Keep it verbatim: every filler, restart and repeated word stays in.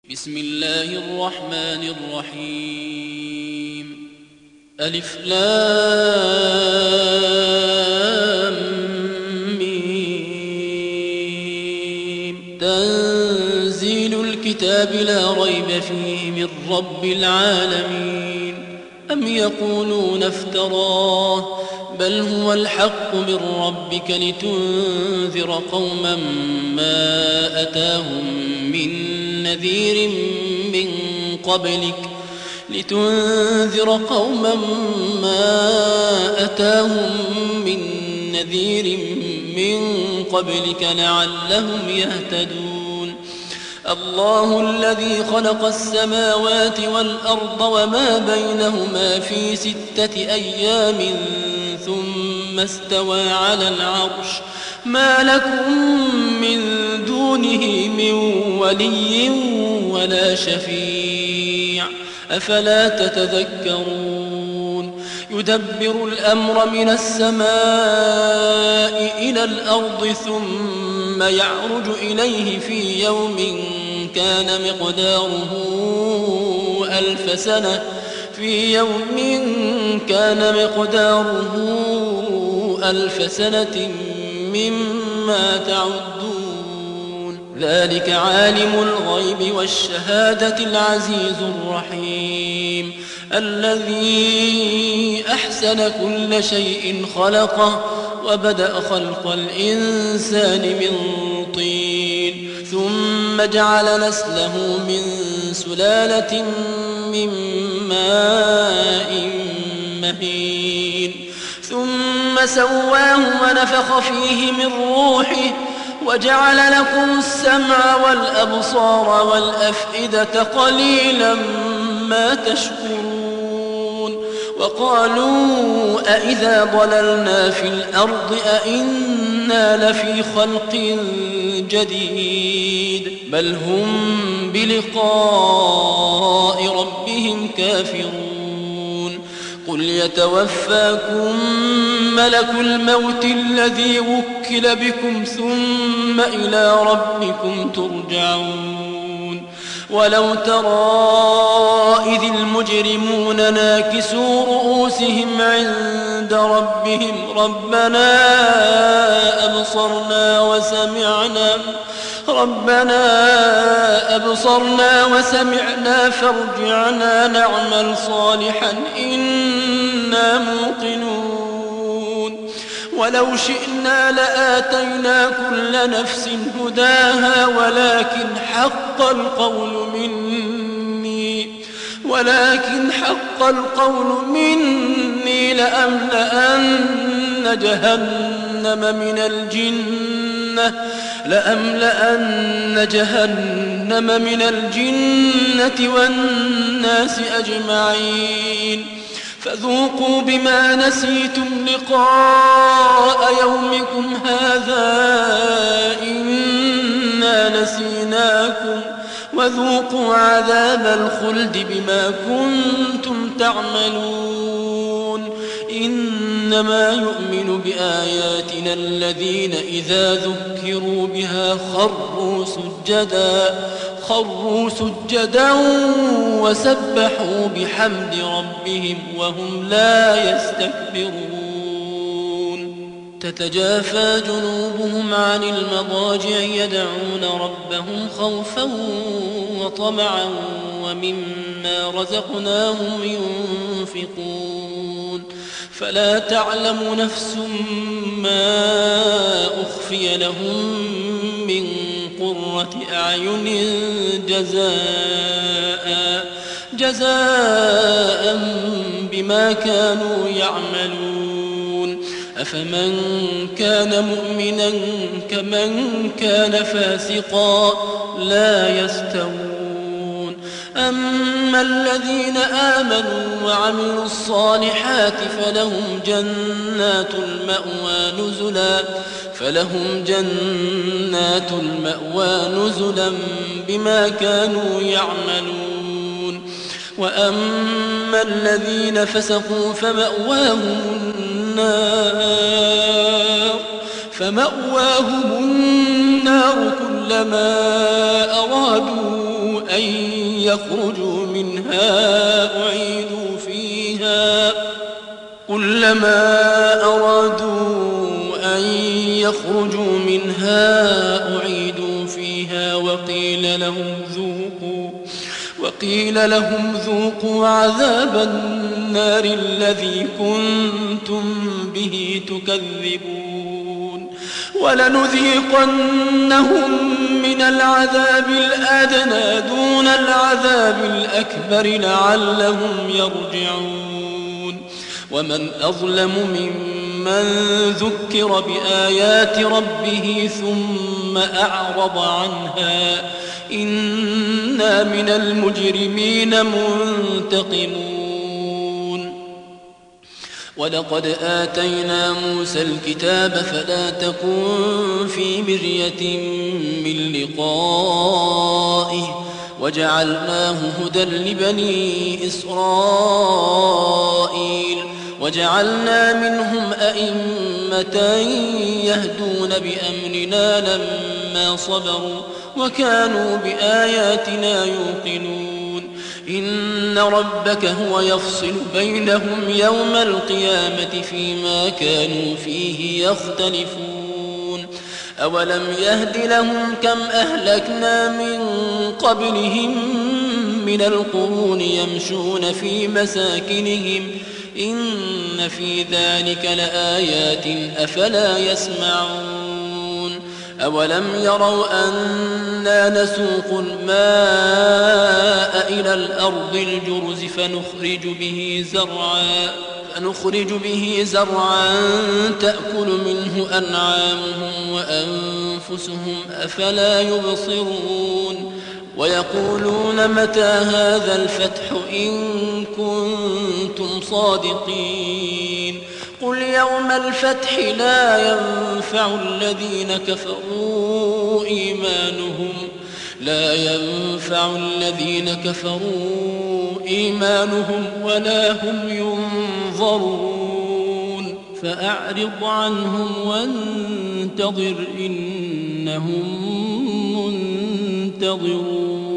بسم الله الرحمن الرحيم. ألف لام ميم. تنزيل الكتاب لا ريب فيه من رب العالمين. أم يقولون افتراه بل هو الحق من ربك لتنذر قوما ما أتاهم من نذير من قبلك لتنذر قوما ما أتاهم من نذير من قبلك لعلهم يهتدون. الله الذي خلق السماوات والأرض وما بينهما في ستة أيام ثم استوى على العرش ما لكم من دونه من ولي ولا شفيع أفلا تتذكرون. يدبر الأمر من السماء إلى الأرض ثم يعرج إليه في يوم كان مقداره ألف سنة في يوم كان مقداره ألف سنة مما تعدون. ذلك عالم الغيب والشهادة العزيز الرحيم الذي أحسن كل شيء خلقه وبدأ خلق الإنسان من طين ثم جعل نسله من سلالة من ماء مهين ثم سواه ونفخ فيه من روحه وجعل لكم السمع والأبصار والأفئدة قليلا ما تشكرون. وقالوا أئذا ضللنا في الأرض أئنا لفي خلق جديد بل هم بلقاء ربهم كافرون. قل يتوفاكم ملك الموت الذي وكل بكم ثم إلى ربكم ترجعون. ولو ترى إذ المجرمون ناكسوا رؤوسهم عند ربهم ربنا أبصرنا وسمعنا ربنا أبصرنا وسمعنا فارجعنا نعمل صالحا إنا موقنون. ولو شئنا لآتينا كل نفس هداها ولكن حق القول مني ولكن حق القول مني لأملأن جهنم من الجنة لأملأن جهنم من الجنة والناس أجمعين. فذوقوا بما نسيتم لقاء يومكم هذا إنا نسيناكم وذوقوا عذاب الخلد بما كنتم تعملون. إنما يؤمن بآياتنا الذين إذا ذكروا بها خروا سجدا خروا سجدا وسبحوا بحمد ربهم وهم لا يستكبرون. تتجافى جنوبهم عن المضاجع يدعون ربهم خوفا وطمعا ومما رزقناهم ينفقون. فلا تعلم نفس ما أخفي لهم من قرة أعين جزاء جزاء بما كانوا يعملون. أفمن كان مؤمنا كمن كان فاسقا لا يستوون. أما الذين آمنوا وعملوا الصالحات فلهم جنات المأوى نزلا فلهم جنات المأوى نزلا بما كانوا يعملون. وأما الذين فسقوا فمأواهم النار فمأواهم النار كلما أرادوا أن يخرجوا منها أعيدوا فيها كلما أرادوا أن يخرجوا منها أعيدوا فيها وقيل لهم ذوقوا وقيل لهم ذوقوا عذاب النار الذي كنتم به تكذبون ولنذيقنهم من العذاب الأدنى دون العذاب الأكبر لعلهم يرجعون ومن أظلم ممن ذكر بآيات ربه ثم أعرض عنها إنا من المجرمين منتقمون ولقد آتينا موسى الكتاب فلا تكن في مرية من لقائه وجعلناه هدى لبني إسرائيل وجعلنا منهم أئمة يهدون بأمرنا لما صبروا وكانوا بآياتنا يوقنون إن ربك هو يفصل بينهم يوم القيامة فيما كانوا فيه يختلفون أولم يهد لهم كم أهلكنا من قبلهم من القرون يمشون في مساكنهم إن في ذلك لآيات أفلا يسمعون أولم يروا أنا نسوق الماء إلى الأرض الجرز فنخرج به زرعا فنخرج به زرعا تأكل منه أنعامهم وأنفسهم أفلا يبصرون ويقولون متى هذا الفتح إن كنتم صادقين قل يوم الفتح لا ينفع الذين كفروا إيمانهم لا ينفع الذين كفروا إيمانهم ولا هم ينظرون فأعرض عنهم وانتظر إنهم منتظرون